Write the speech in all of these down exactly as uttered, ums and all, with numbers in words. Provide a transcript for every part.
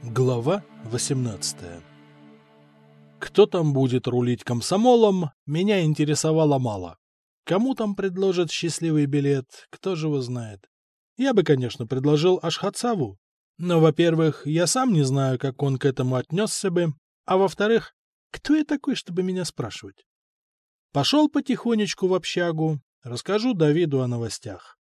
Глава восемнадцатая. Кто там будет рулить комсомолом, меня интересовало мало. Кому там предложат счастливый билет, кто же его знает. Я бы, конечно, предложил Ашхатсаву, но, во-первых, я сам не знаю, как он к этому отнесся бы, а во-вторых, кто я такой, чтобы меня спрашивать? Пошел потихонечку в общагу, расскажу Давиду о новостях.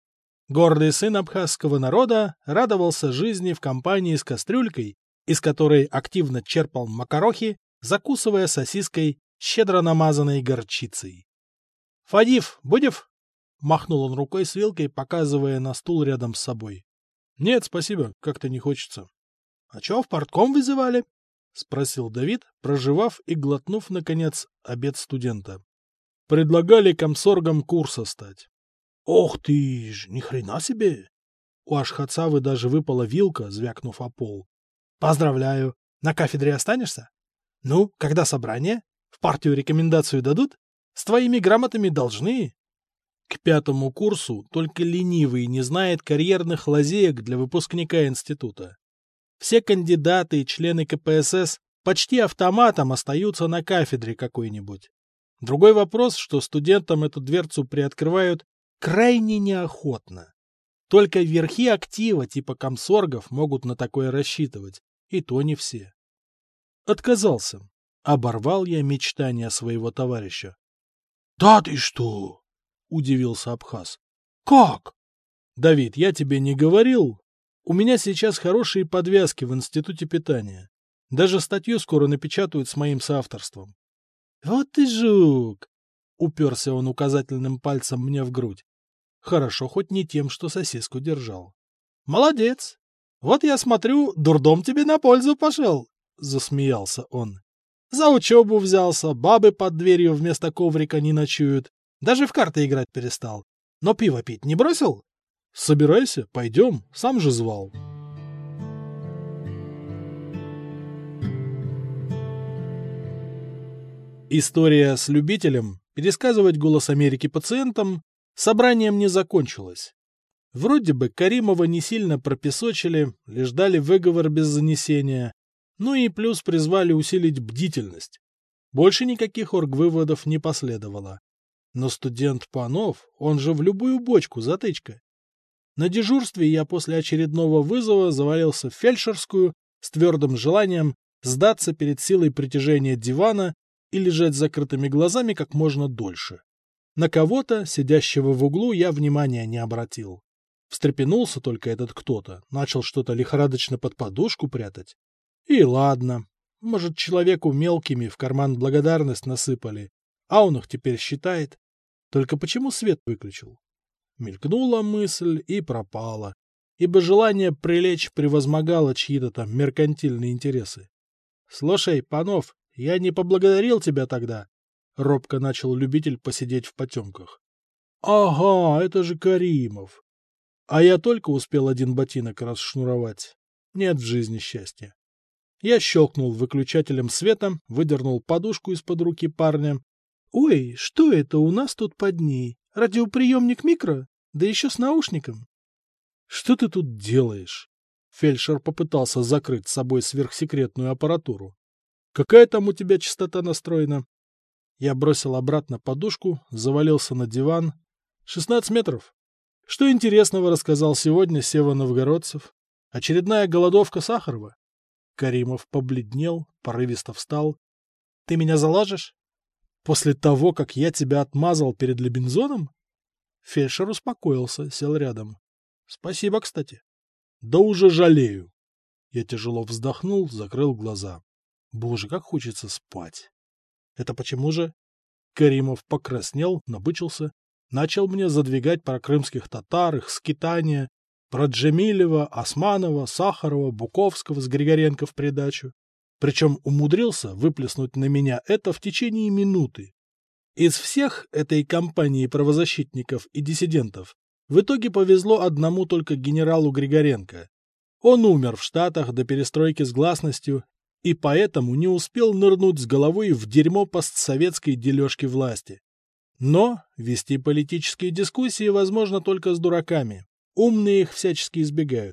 Гордый сын абхазского народа радовался жизни в компании с кастрюлькой, из которой активно черпал макарохи, закусывая сосиской, щедро намазанной горчицей. — Фадив, будев? — махнул он рукой с вилкой, показывая на стул рядом с собой. — Нет, спасибо, как-то не хочется. — А чё, в партком вызывали? — спросил Давид, прожевав и глотнув, наконец, обед студента. — Предлагали комсоргом курса стать. — Ох ты ж, ни хрена себе! У Ашхатсавы даже выпала вилка, звякнув о пол. — Поздравляю! На кафедре останешься? Ну, когда собрание? В партию рекомендацию дадут? С твоими грамотами должны. К пятому курсу только ленивый не знает карьерных лазеек для выпускника института. Все кандидаты и члены ка пэ эс эс почти автоматом остаются на кафедре какой-нибудь. Другой вопрос, что студентам эту дверцу приоткрывают крайне неохотно. Только верхи актива типа комсоргов могут на такое рассчитывать, и то не все. Отказался. Оборвал я мечтания своего товарища. — Да ты что? — удивился абхаз. — Как? — Давид, я тебе не говорил. У меня сейчас хорошие подвязки в институте питания. Даже статью скоро напечатают с моим соавторством. — Вот ты жук! — уперся он указательным пальцем мне в грудь. Хорошо, хоть не тем, что сосиску держал. — Молодец! Вот я смотрю, дурдом тебе на пользу пошел! — засмеялся он. — За учебу взялся, бабы под дверью вместо коврика не ночуют. Даже в карты играть перестал. Но пиво пить не бросил? — Собирайся, пойдем, сам же звал. История с любителем пересказывать «Голос Америки» пациентам собранием не закончилось. Вроде бы Каримова не сильно пропесочили, лишь дали выговор без занесения, ну и плюс призвали усилить бдительность. Больше никаких оргвыводов не последовало. Но студент Панов, он же в любую бочку затычка. На дежурстве я после очередного вызова завалился в фельдшерскую с твердым желанием сдаться перед силой притяжения дивана и лежать с закрытыми глазами как можно дольше. На кого-то, сидящего в углу, я внимания не обратил. Встрепенулся только этот кто-то, начал что-то лихорадочно под подушку прятать. И ладно, может, человеку мелкими в карман благодарность насыпали, а он их теперь считает. Только почему свет выключил? Мелькнула мысль и пропала, ибо желание прилечь превозмогало чьи-то там меркантильные интересы. — Слушай, Панов, я не поблагодарил тебя тогда. — робко начал любитель посидеть в потемках. — Ага, это же Каримов. А я только успел один ботинок расшнуровать. Нет в жизни счастья. Я щелкнул выключателем света, выдернул подушку из-под руки парня. — Ой, что это у нас тут под ней? Радиоприемник микро? Да еще с наушником. — Что ты тут делаешь? Фельдшер попытался закрыть с собой сверхсекретную аппаратуру. — Какая там у тебя частота настроена? Я бросил обратно подушку, завалился на диван. шестнадцать метров. Что интересного рассказал сегодня Сева Новгородцев? Очередная голодовка Сахарова? Каримов побледнел, порывисто встал. — Ты меня заложишь? После того, как я тебя отмазал перед Лебензоном? Фельдшер успокоился, сел рядом. — Спасибо, кстати. — Да уже жалею. Я тяжело вздохнул, закрыл глаза. Боже, как хочется спать. — Это почему же? Каримов покраснел, набычился, начал мне задвигать про крымских татар, их скитания, про Джемилева, Османова, Сахарова, Буковского с Григоренко в придачу. Причем умудрился выплеснуть на меня это в течение минуты. Из всех этой компании правозащитников и диссидентов в итоге повезло одному только генералу Григоренко. Он умер в Штатах до перестройки с гласностью и поэтому не успел нырнуть с головой в дерьмо постсоветской дележки власти. Но вести политические дискуссии возможно только с дураками. Умные их всячески избегают.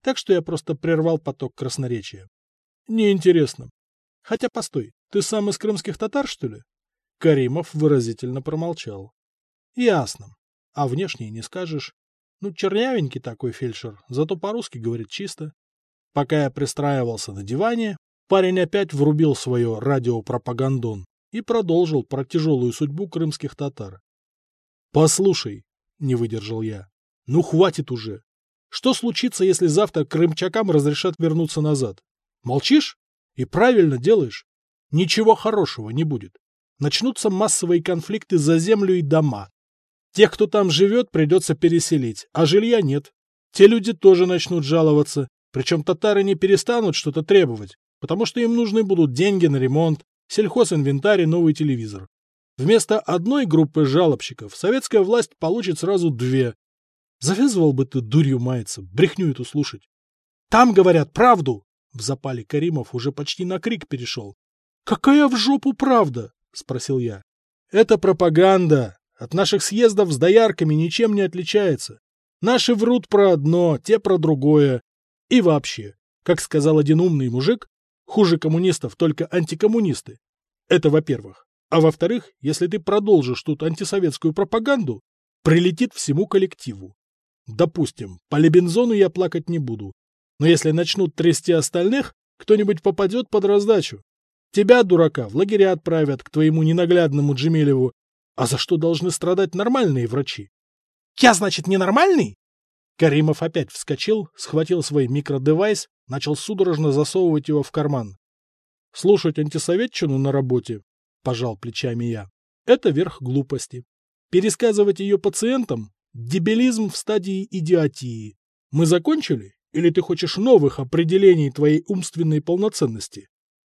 так что я просто прервал поток красноречия. Неинтересно. Хотя, постой, ты сам из крымских татар, что ли? Каримов выразительно промолчал. Ясно. А внешне не скажешь. Ну, чернявенький такой фельдшер, зато по-русски говорит чисто. Пока я пристраивался на диване, парень опять врубил свое радиопропагандон и продолжил про тяжелую судьбу крымских татар. «Послушай», — не выдержал я, — «ну хватит уже. Что случится, если завтра крымчакам разрешат вернуться назад? Молчишь? И правильно делаешь. Ничего хорошего не будет. Начнутся массовые конфликты за землю и дома. Тех, кто там живет, придется переселить, а жилья нет. Те люди тоже начнут жаловаться, причем татары не перестанут что-то требовать, потому что им нужны будут деньги на ремонт, сельхозинвентарь и новый телевизор. Вместо одной группы жалобщиков советская власть получит сразу две. Завязывал бы ты дурью маяться, брехню эту слушать. Там говорят правду! В запале Каримов уже почти на крик перешел. Какая в жопу правда? Спросил я. Это пропаганда. От наших съездов с доярками ничем не отличается. Наши врут про одно, те про другое. И вообще, как сказал один умный мужик, хуже коммунистов только антикоммунисты. Это во-первых. А во-вторых, если ты продолжишь тут антисоветскую пропаганду, прилетит всему коллективу. Допустим, по Лебензону я плакать не буду. Но если начнут трясти остальных, кто-нибудь попадет под раздачу. Тебя, дурака, в лагеря отправят к твоему ненаглядному Джемилеву. А за что должны страдать нормальные врачи? Я, значит, ненормальный? Каримов опять вскочил, схватил свой микродевайс, начал судорожно засовывать его в карман. Слушать антисоветчину на работе, пожал плечами я, это верх глупости. Пересказывать ее пациентам – дебилизм в стадии идиотии. Мы закончили? Или ты хочешь новых определений твоей умственной полноценности?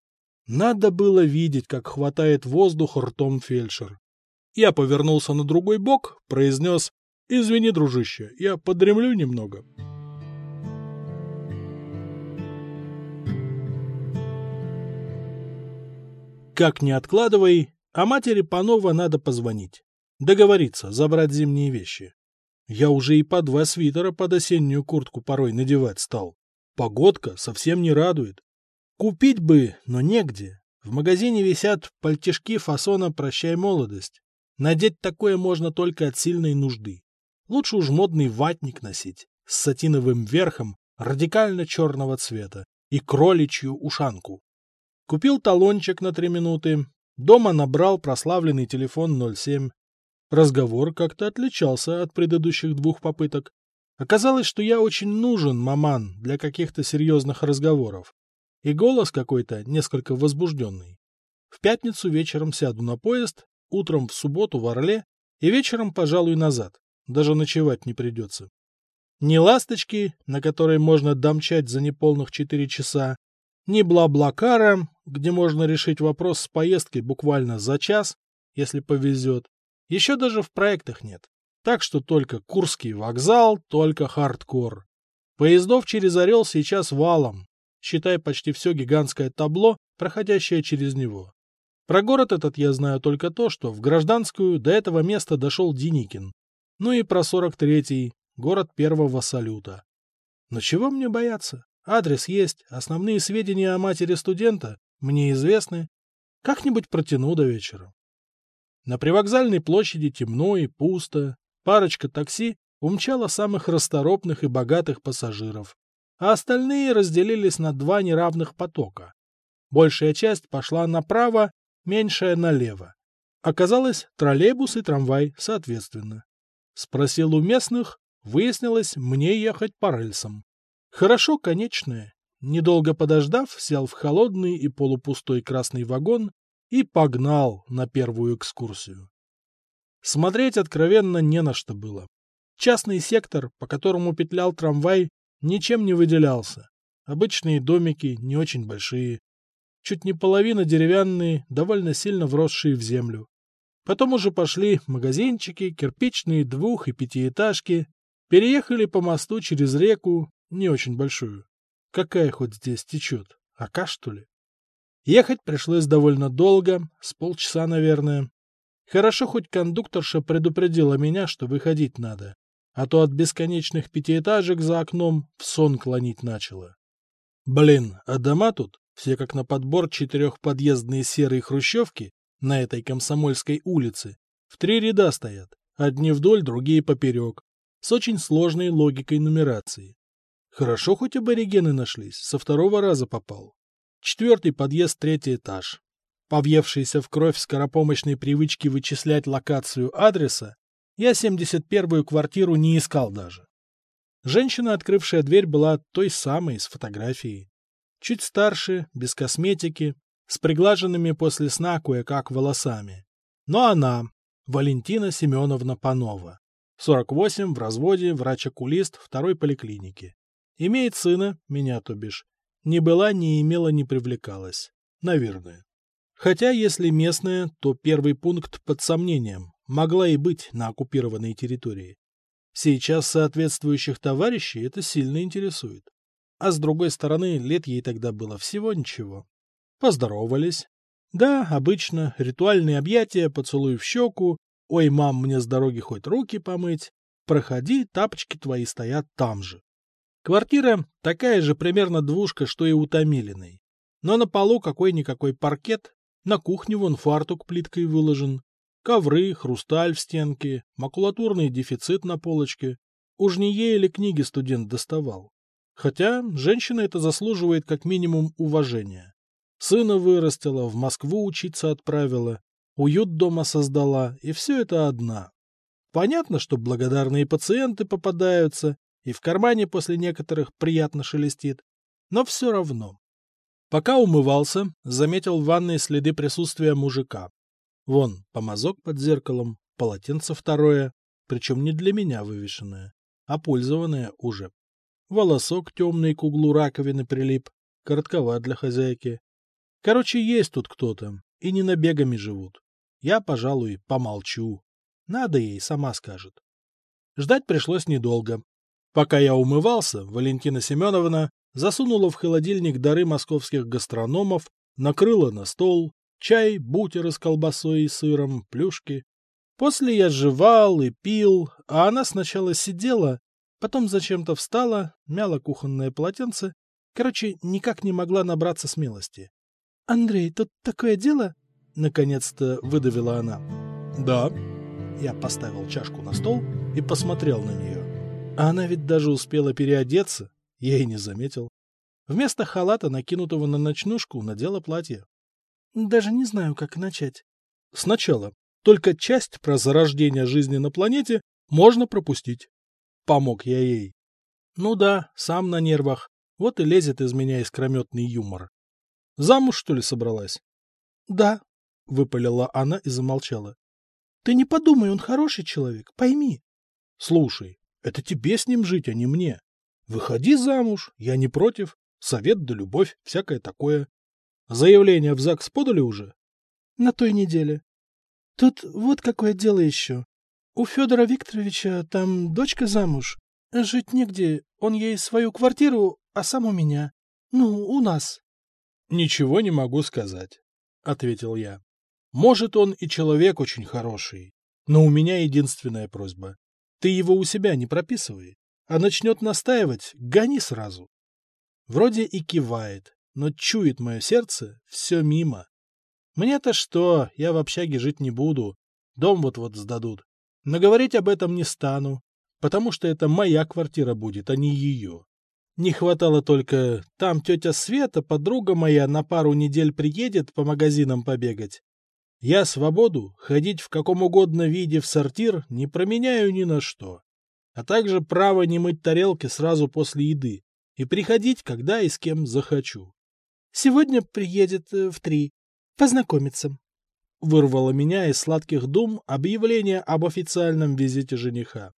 Надо было видеть, как хватает воздух ртом фельдшер. Я повернулся на другой бок, произнес: «Извини, дружище, я подремлю немного». Как ни откладывай, а матери Панова надо позвонить. Договориться, забрать зимние вещи. Я уже и по два свитера под осеннюю куртку порой надевать стал. Погодка совсем не радует. Купить бы, но негде. В магазине висят пальтишки фасона «Прощай, молодость». Надеть такое можно только от сильной нужды. Лучше уж модный ватник носить, с сатиновым верхом, радикально черного цвета, и кроличью ушанку. Купил талончик на три минуты, дома набрал прославленный телефон ноль семь. Разговор как-то отличался от предыдущих двух попыток. Оказалось, что я очень нужен, маман, для каких-то серьезных разговоров. И голос какой-то несколько возбужденный. В пятницу вечером сяду на поезд, утром в субботу в Орле и вечером, пожалуй, назад. Даже ночевать не придется. Ни ласточки, на которой можно домчать за неполных четыре часа, ни бла-блакара, где можно решить вопрос с поездкой буквально за час, если повезет. Еще даже в проектах нет. Так что только Курский вокзал, только хардкор. Поездов через Орел сейчас валом. Считай почти все гигантское табло, проходящее через него. Про город этот я знаю только то, что в гражданскую до этого места дошел Деникин. Ну и про сорок третий, город первого салюта. Но чего мне бояться? Адрес есть, основные сведения о матери студента мне известны. Как-нибудь протяну до вечера. На привокзальной площади темно и пусто. Парочка такси умчала самых расторопных и богатых пассажиров, а остальные разделились на два неравных потока. Большая часть пошла направо, меньшая налево. Оказалось, троллейбус и трамвай соответственно. Спросил у местных, выяснилось, мне ехать по рельсам. Хорошо, конечное. Недолго подождав, сел в холодный и полупустой красный вагон и погнал на первую экскурсию. Смотреть откровенно не на что было. Частный сектор, по которому петлял трамвай, ничем не выделялся. Обычные домики, не очень большие. Чуть не половина деревянные, довольно сильно вросшие в землю. Потом уже пошли магазинчики, кирпичные двух- и пятиэтажки. Переехали по мосту через реку, не очень большую. Какая хоть здесь течет? Ока, что ли? Ехать пришлось довольно долго, с полчаса, наверное. Хорошо, хоть кондукторша предупредила меня, что выходить надо. а то от бесконечных пятиэтажек за окном в сон клонить начало. Блин, а дома тут все как на подбор четырехподъездные серые хрущевки на этой Комсомольской улице в три ряда стоят, одни вдоль, другие поперек, с очень сложной логикой нумерации. Хорошо, хоть аборигены нашлись, со второго раза попал. Четвертый подъезд, третий этаж. По въевшейся в кровь скоропомощной привычке вычислять локацию адреса, я семьдесят первую квартиру не искал даже. Женщина, открывшая дверь, была той самой, с фотографией. Чуть старше, без косметики, с приглаженными после сна кое-как волосами. Но она, Валентина Семеновна Панова, сорок восемь, в разводе, врач-окулист второй поликлиники. Имеет сына, меня то бишь. Не была, не имела, не привлекалась. Наверное. Хотя, если местная, то первый пункт под сомнением. Могла и быть на оккупированной территории. Сейчас соответствующих товарищей это сильно интересует. А с другой стороны, лет ей тогда было всего ничего. Поздоровались. Да, обычно, ритуальные объятия, поцелуй в щеку. Ой, мам, мне с дороги хоть руки помыть. Проходи, тапочки твои стоят там же. Квартира такая же примерно двушка, что и у Томилиной. Но на полу какой-никакой паркет, на кухне вон фартук плиткой выложен. Ковры, хрусталь в стенке, макулатурный дефицит на полочке. Уж не ей или книги студент доставал. Хотя женщина это заслуживает как минимум уважения. Сына вырастила, в Москву учиться отправила, уют дома создала, и все это одна. Понятно, что благодарные пациенты попадаются, и в кармане после некоторых приятно шелестит, но все равно. Пока умывался, заметил в ванной следы присутствия мужика. Вон, помазок под зеркалом, полотенце второе, причем не для меня вывешенное, а пользованное уже. Волосок темный к углу раковины прилип, коротковат для хозяйки. Короче, есть тут кто-то, и не набегами живут. Я, пожалуй, помолчу. Надо ей, сама скажет. Ждать пришлось недолго. Пока я умывался, Валентина Семеновна засунула в холодильник дары московских гастрономов, накрыла на стол, чай, бутеры с колбасой и сыром, плюшки. После я жевал и пил, а она сначала сидела, потом зачем-то встала, мяла кухонное полотенце. Короче, никак не могла набраться смелости. — Андрей, тут такое дело? — наконец-то выдавила она. — Да. Я поставил чашку на стол и посмотрел на нее. А она ведь даже успела переодеться, я и не заметил. Вместо халата, накинутого на ночнушку, надела платье. Даже не знаю, как начать. Сначала. Только часть про зарождение жизни на планете можно пропустить. Помог я ей. Ну да, сам на нервах. Вот и лезет из меня искрометный юмор. Замуж, что ли, собралась? Да, выпалила она и замолчала. Ты не подумай, он хороший человек, пойми. Слушай, это тебе с ним жить, а не мне. Выходи замуж, я не против. Совет да любовь, всякое такое. Заявление в ЗАГС подали уже? На той неделе. Тут вот какое дело еще. У Федора Викторовича там дочка замуж. Жить негде, он ей свою квартиру, а сам у меня. Ну, у нас. Ничего не могу сказать, ответил я. Может, он и человек очень хороший, но у меня единственная просьба. Ты его у себя не прописывай, а начнет настаивать, гони сразу. Вроде и кивает, но чует мое сердце, все мимо. Мне-то что, я в общаге жить не буду, дом вот-вот сдадут. Но говорить об этом не стану, потому что это моя квартира будет, а не ее. Не хватало только, там тетя Света, подруга моя, на пару недель приедет по магазинам побегать. Я свободу ходить в каком угодно виде в сортир не променяю ни на что, а также право не мыть тарелки сразу после еды и приходить, когда и с кем захочу. Сегодня приедет в три. Познакомиться. Вырвало меня из сладких дум объявление об официальном визите жениха.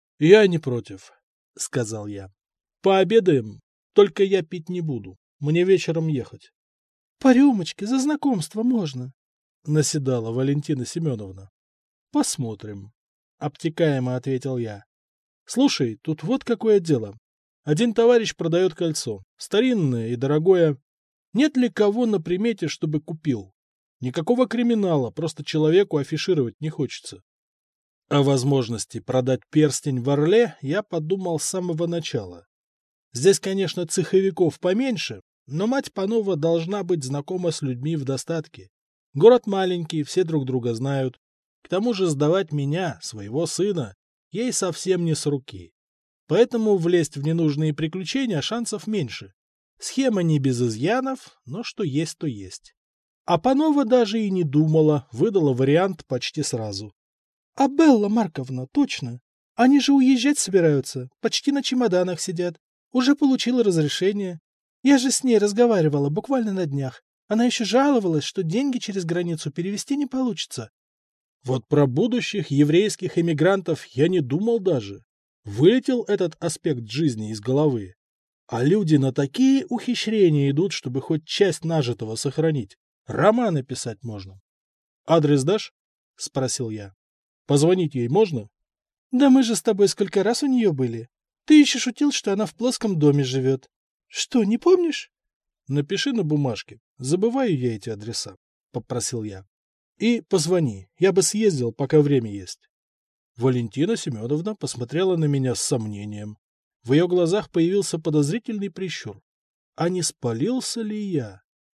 Я не против, сказал я. Пообедаем, только я пить не буду. Мне вечером ехать. По рюмочке за знакомство можно, наседала Валентина Семеновна. Посмотрим, обтекаемо ответил я. Слушай, тут вот какое дело. Один товарищ продает кольцо, старинное и дорогое. Нет ли кого на примете, чтобы купил? Никакого криминала, просто человеку афишировать не хочется. О возможности продать перстень в Орле я подумал с самого начала. Здесь, конечно, цеховиков поменьше, но мать Панова должна быть знакома с людьми в достатке. Город маленький, все друг друга знают. К тому же сдавать меня, своего сына, ей совсем не с руки. Поэтому влезть в ненужные приключения шансов меньше. Схема не без изъянов, но что есть, то есть. А Панова даже и не думала, выдала вариант почти сразу. — А Белла Марковна, точно. Они же уезжать собираются, почти на чемоданах сидят. Уже получила разрешение. Я же с ней разговаривала буквально на днях. Она еще жаловалась, что деньги через границу перевести не получится. Вот про будущих еврейских эмигрантов я не думал даже. Вылетел этот аспект жизни из головы. А люди на такие ухищрения идут, чтобы хоть часть нажитого сохранить. Романы писать можно. — Адрес дашь? — спросил я. — Позвонить ей можно? — Да мы же с тобой сколько раз у нее были. Ты еще шутил, что она в плоском доме живет. Что, не помнишь? — Напиши на бумажке. Забываю я эти адреса, — попросил я. — И позвони. Я бы съездил, пока время есть. Валентина Семеновна посмотрела на меня с сомнением. В ее глазах появился подозрительный прищур. А не спалился ли я?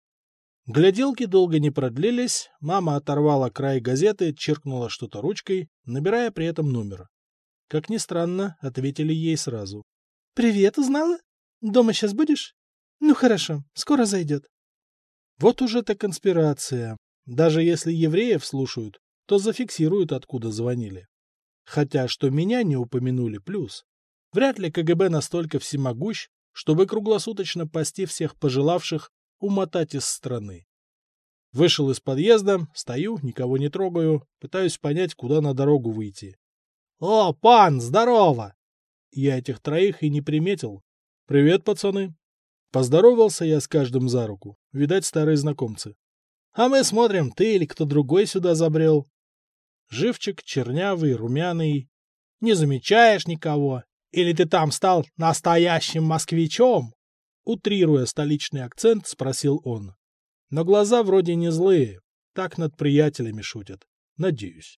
Гляделки долго не продлились, мама оторвала край газеты, чиркнула что-то ручкой, набирая при этом номер. Как ни странно, ответили ей сразу. — Привет, узнала? Дома сейчас будешь? Ну хорошо, скоро зайдет. Вот уже-то конспирация. Даже если евреев слушают, то зафиксируют, откуда звонили. Хотя, что меня не упомянули, плюс. Вряд ли КГБ настолько всемогущ, чтобы круглосуточно пасти всех пожелавших умотать из страны. Вышел из подъезда, стою, никого не трогаю, пытаюсь понять, куда на дорогу выйти. — О, пан, здорово! Я этих троих и не приметил. — Привет, пацаны. Поздоровался я с каждым за руку. Видать, старые знакомцы. — А мы смотрим, ты или кто другой сюда забрел. Живчик, чернявый, румяный. — Не замечаешь никого? Или ты там стал настоящим москвичом? Утрируя столичный акцент, спросил он. Но глаза вроде не злые, так над приятелями шутят. Надеюсь.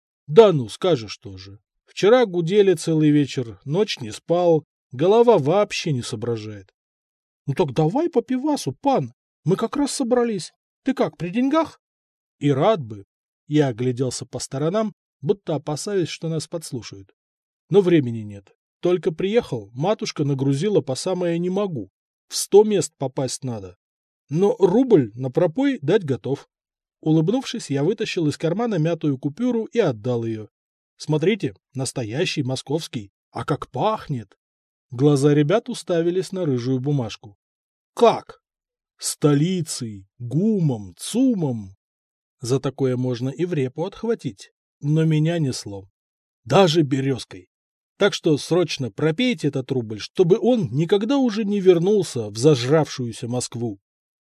Да ну, скажешь тоже. Вчера гудели целый вечер, ночь не спал, голова вообще не соображает. Ну так давай по пивасу, пан, мы как раз собрались. Ты как, при деньгах? И рад бы. Я огляделся по сторонам, будто опасаясь, что нас подслушают. Но времени нет. Только приехал, матушка нагрузила по самое не могу. В сто мест попасть надо. Но рубль на пропой дать готов. Улыбнувшись, я вытащил из кармана мятую купюру и отдал ее. Смотрите, настоящий московский. А как пахнет! Глаза ребят уставились на рыжую бумажку. Как? Столицей, гумом, цумом. За такое можно и в репу отхватить. Но меня несло. Даже березкой. Так что срочно пропейте этот рубль, чтобы он никогда уже не вернулся в зажравшуюся Москву.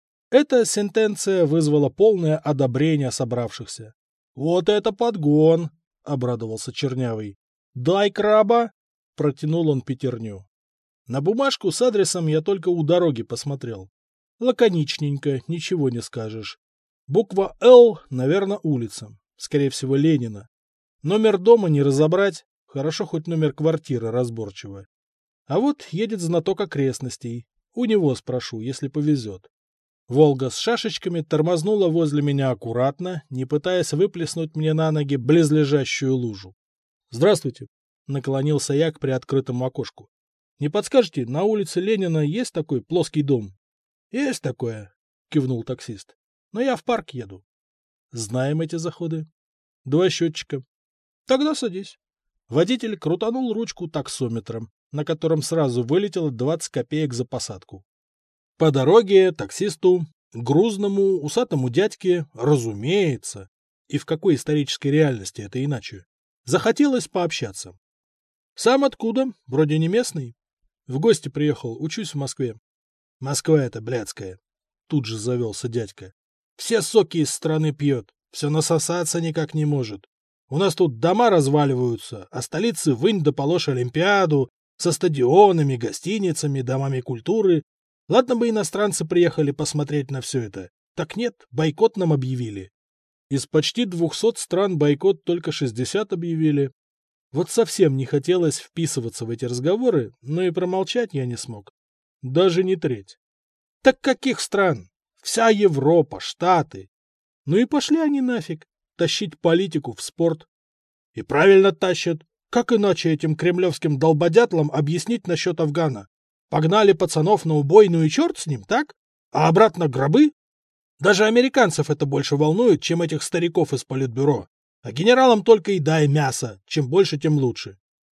Эта сентенция вызвала полное одобрение собравшихся. — Вот это подгон! — обрадовался Чернявый. — Дай краба! — протянул он пятерню. На бумажку с адресом я только у дороги посмотрел. Лаконичненько, ничего не скажешь. Буква «Л», наверное, улица. Скорее всего, Ленина. Номер дома не разобрать. Хорошо, хоть номер квартиры разборчиво. А вот едет знаток окрестностей. У него спрошу, если повезет. Волга с шашечками тормознула возле меня аккуратно, не пытаясь выплеснуть мне на ноги близлежащую лужу. — Здравствуйте! — наклонился я к приоткрытому окошку. — Не подскажете, на улице Ленина есть такой плоский дом? — Есть такое, — кивнул таксист. — Но я в парк еду. — Знаем эти заходы. — Два счетчика. — Тогда садись. Водитель крутанул ручку таксометром, на котором сразу вылетело двадцать копеек за посадку. По дороге таксисту, грузному, усатому дядьке, разумеется, и в какой исторической реальности это иначе, захотелось пообщаться. Сам откуда? Вроде не местный. В гости приехал, учусь в Москве. Москва это блядская. Тут же завелся дядька. Все соки из страны пьет, все насосаться никак не может. У нас тут дома разваливаются, а столицы вынь да положь Олимпиаду, со стадионами, гостиницами, домами культуры. Ладно бы иностранцы приехали посмотреть на все это. Так нет, бойкот нам объявили. Из почти двухсот стран бойкот только шестьдесят объявили, Вот совсем не хотелось вписываться в эти разговоры, но и промолчать я не смог. Даже не треть. Так каких стран? Вся Европа, Штаты. Ну и пошли они нафиг, тащить политику в спорт. И правильно тащат. Как иначе этим кремлевским долбодятлам объяснить насчет Афгана? Погнали пацанов на убойную и черт с ним, так? А обратно гробы? Даже американцев это больше волнует, чем этих стариков из политбюро. А генералам только и дай мясо. Чем больше, тем лучше.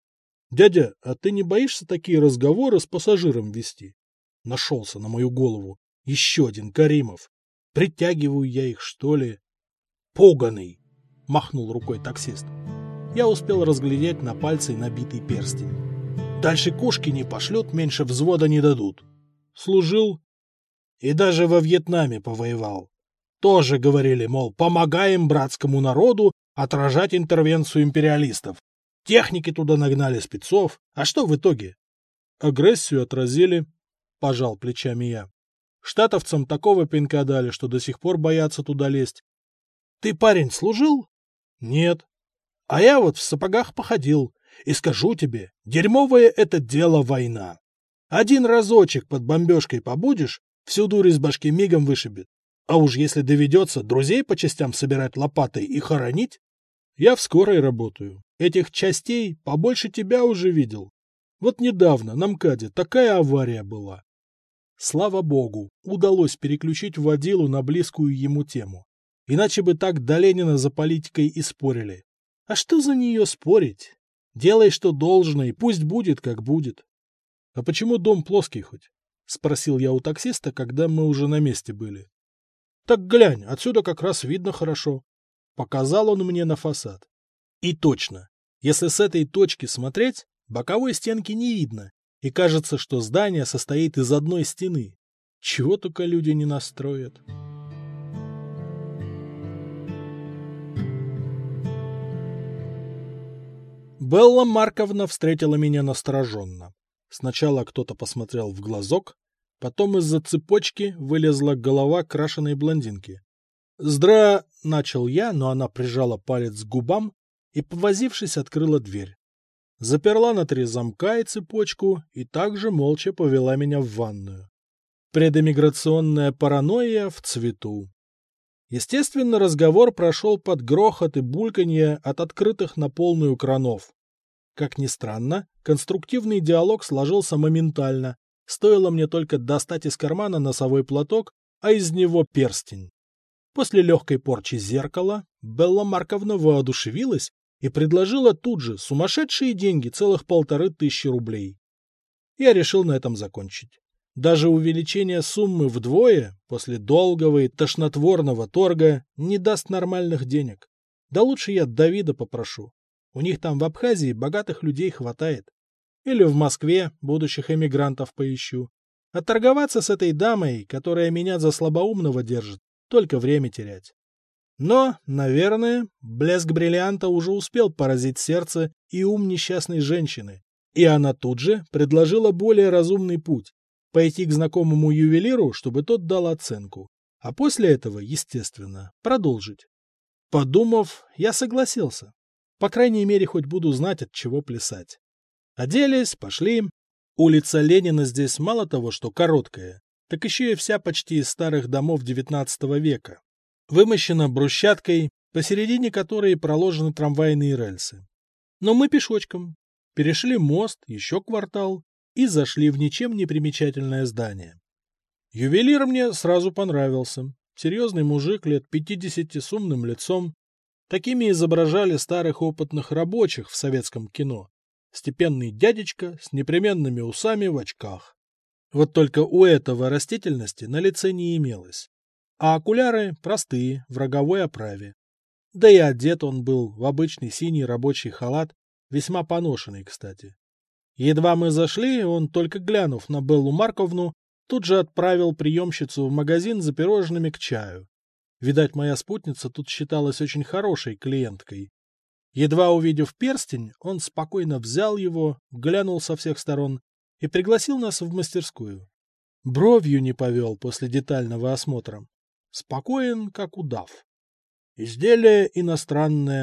Дядя, а ты не боишься такие разговоры с пассажиром вести? Нашелся на мою голову. Еще один Каримов. Притягиваю я их, что ли? Поганый! Махнул рукой таксист. Я успел разглядеть на пальце набитый перстень. Дальше кошки не пошлют, меньше взвода не дадут. Служил. И даже во Вьетнаме повоевал. Тоже говорили, мол, помогаем братскому народу отражать интервенцию империалистов. Техники туда нагнали спецов. А что в итоге? Агрессию отразили, пожал плечами я. Штатовцам такого пинка дали, что до сих пор боятся туда лезть. Ты, парень, служил? Нет. А я вот в сапогах походил. И скажу тебе, дерьмовое это дело война. Один разочек под бомбежкой побудешь, всю дурь из башки мигом вышибет. А уж если доведется друзей по частям собирать лопатой и хоронить, я в скорой работаю. Этих частей побольше тебя уже видел. Вот недавно на МКАДе такая авария была. Слава богу, удалось переключить водилу на близкую ему тему. Иначе бы так до Ленина за политикой и спорили. А что за нее спорить? Делай, что должно, и пусть будет, как будет. — А почему дом плоский хоть? — спросил я у таксиста, когда мы уже на месте были. — Так глянь, отсюда как раз видно хорошо. Показал он мне на фасад. И точно, если с этой точки смотреть, боковой стенки не видно, и кажется, что здание состоит из одной стены. Чего только люди не настроят. Белла Марковна встретила меня настороженно. Сначала кто-то посмотрел в глазок, потом из-за цепочки вылезла голова крашеной блондинки. «Здра...» — начал я, но она прижала палец к губам и, повозившись, открыла дверь. Заперла на три замка и цепочку и также молча повела меня в ванную. Предэмиграционная паранойя в цвету. Естественно, разговор прошел под грохот и бульканье от открытых на полную кранов. Как ни странно, конструктивный диалог сложился моментально. Стоило мне только достать из кармана носовой платок, а из него перстень. После легкой порчи зеркала Белла Марковна воодушевилась и предложила тут же сумасшедшие деньги, целых полторы тысячи рублей. Я решил на этом закончить. Даже увеличение суммы вдвое после долгого и тошнотворного торга не даст нормальных денег. Да лучше я Давида попрошу. У них там в Абхазии богатых людей хватает. Или в Москве будущих эмигрантов поищу. А торговаться с этой дамой, которая меня за слабоумного держит, только время терять. Но, наверное, блеск бриллианта уже успел поразить сердце и ум несчастной женщины. И она тут же предложила более разумный путь. Пойти к знакомому ювелиру, чтобы тот дал оценку. А после этого, естественно, продолжить. Подумав, я согласился. По крайней мере, хоть буду знать, от чего плясать. Оделись, пошли. Улица Ленина здесь мало того, что короткая, так еще и вся почти из старых домов девятнадцатого века. Вымощена брусчаткой, посередине которой проложены трамвайные рельсы. Но мы пешочком. Перешли мост, еще квартал, и зашли в ничем не примечательное здание. Ювелир мне сразу понравился. Серьезный мужик лет пятидесяти с умным лицом. Такими изображали старых опытных рабочих в советском кино. Степенный дядечка с непременными усами в очках. Вот только у этого растительности на лице не имелось. А окуляры простые, в роговой оправе. Да и одет он был в обычный синий рабочий халат, весьма поношенный, кстати. Едва мы зашли, он, только глянув на Беллу Марковну, тут же отправил приемщицу в магазин за пирожными к чаю. Видать, моя спутница тут считалась очень хорошей клиенткой. Едва увидев перстень, он спокойно взял его, глянул со всех сторон и пригласил нас в мастерскую. Бровью не повел после детального осмотра. Спокоен, как удав. Изделие иностранное,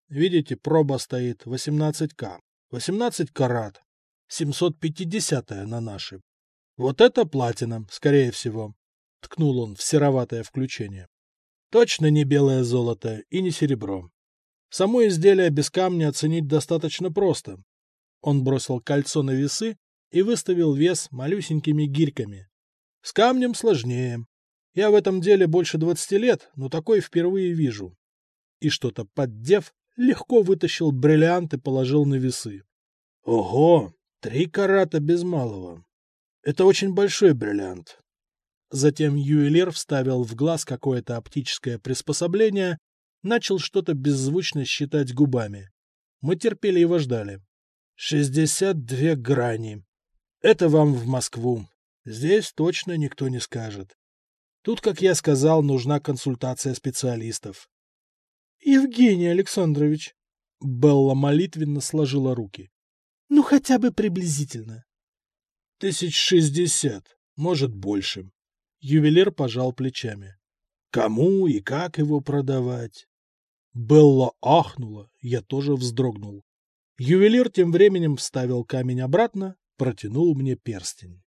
Видите, проба стоит восемнадцать ка. восемнадцать карат. семьсот пятидесятая на наши. Вот это платина, скорее всего. Ткнул он в сероватое включение. Точно не белое золото и не серебро. Само изделие без камня оценить достаточно просто. Он бросил кольцо на весы и выставил вес малюсенькими гирьками. С камнем сложнее. Я в этом деле больше двадцати лет, но такой впервые вижу. И что-то поддев, легко вытащил бриллиант и положил на весы. Ого, три карата без малого. Это очень большой бриллиант. Затем ювелир вставил в глаз какое-то оптическое приспособление, начал что-то беззвучно считать губами. Мы терпели его ждали. Шестьдесят две грани. Это вам в Москву. Здесь точно никто не скажет. Тут, как я сказал, нужна консультация специалистов. — Евгений Александрович, — Белла молитвенно сложила руки, — ну хотя бы приблизительно. — Тысяч шестьдесят, может больше. Ювелир пожал плечами. — Кому и как его продавать? Белла ахнула, я тоже вздрогнул. Ювелир тем временем вставил камень обратно, протянул мне перстень.